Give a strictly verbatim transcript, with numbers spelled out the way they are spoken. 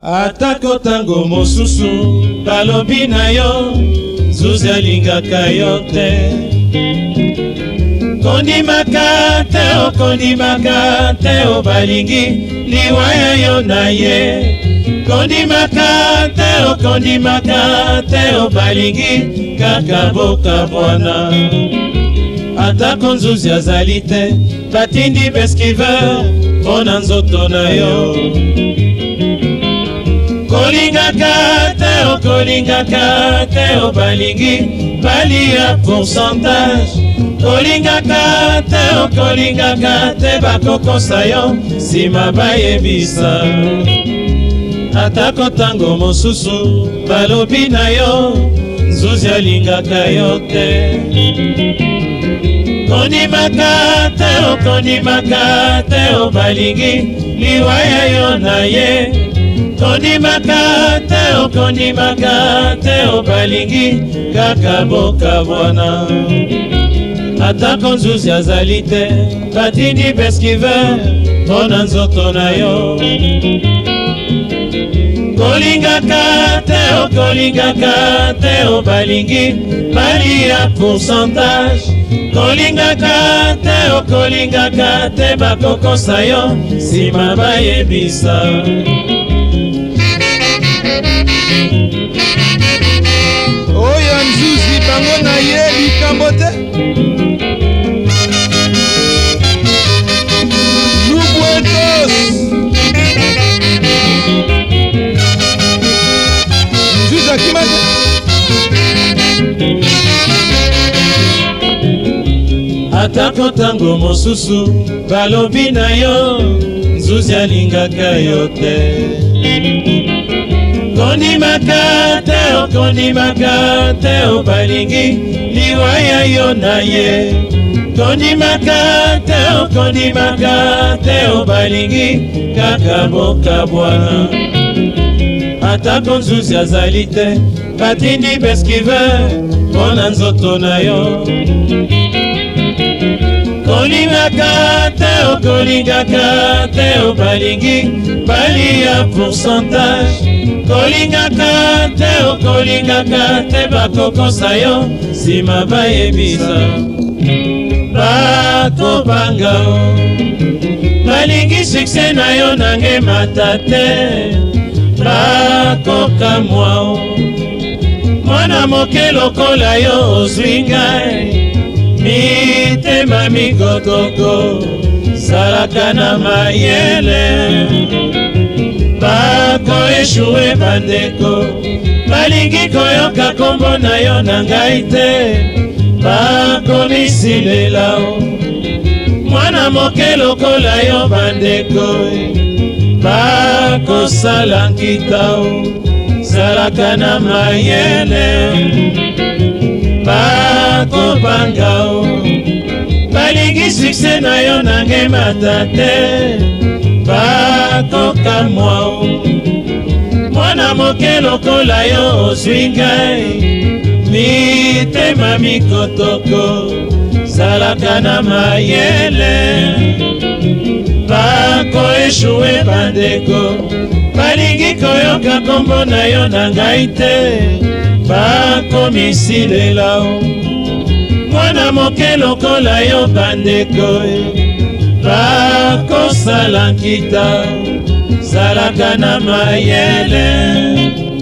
Atako tango mosusu balobi na yo Zuzi alingaka yo te Kondimaka te o kondimaka te o balingi liwaya yo na ye Kondimaka te o kondimaka te o balingi kaka boka bwana Atako nzuzi azali te batindi beskiver mpona nzoto na yo Kolingaka te o kolingaka te o balingi balia pourcentage Kolingaka te o kolingaka te bakokosa yo sima bayebisa Atako tango mosusu balobi na yo Zuzi alingaka yo te Kondimaka te o kondimaka te o balingi liwaya yo na ye Kondimaka te o kondimaka te o balingi kaka boka bwana Atako nzuzi azali te batindi beskiver mpona nzoto na yo Kolingaka te o kolingaka te o balingi balia pourcentage Kolingaka te o kolingaka te bakokosa yo sima bayebisa Oyo nzuzi bango na ye likambo te Lubuetos Nzuzi akima te Atako tango mosusu balobi na yo Nzuzi alingaka yo te Kondimaka te o kondimaka te o balingi liwaya yo na ye Kondimaka te o kondimaka te o balingi kaka boka bwana Atako nzuzi azali te batindi beskiver mpona nzoto na yo Kolingaka te o kolingaka te o balingi balia pourcentage Kolingaka te o kolingaka te bakokosa yo sima bayebisa bakobanga o balingi sukse na yo nange mata te bakokamwa o mwana moke lokola yo ozwi ngai mitema mikokoko salaka na mayele bako eshue bandeko balingi koyoka kombo na yo na ngai te bako misilela o mwana moke lokola yo bandeko bako sala nkita o salaka na mayele bako banga o balingi sukse na yo nange mata te bakokamwa o mwana moke lokola yo ozwi ngai mitema mikotoko salaka na mayele bako eshue bandeko balingi koyoka kombo na yo na ngai te bakomisilela o mwana moke lokola yo bandeko bakosala nkita salaka na mayele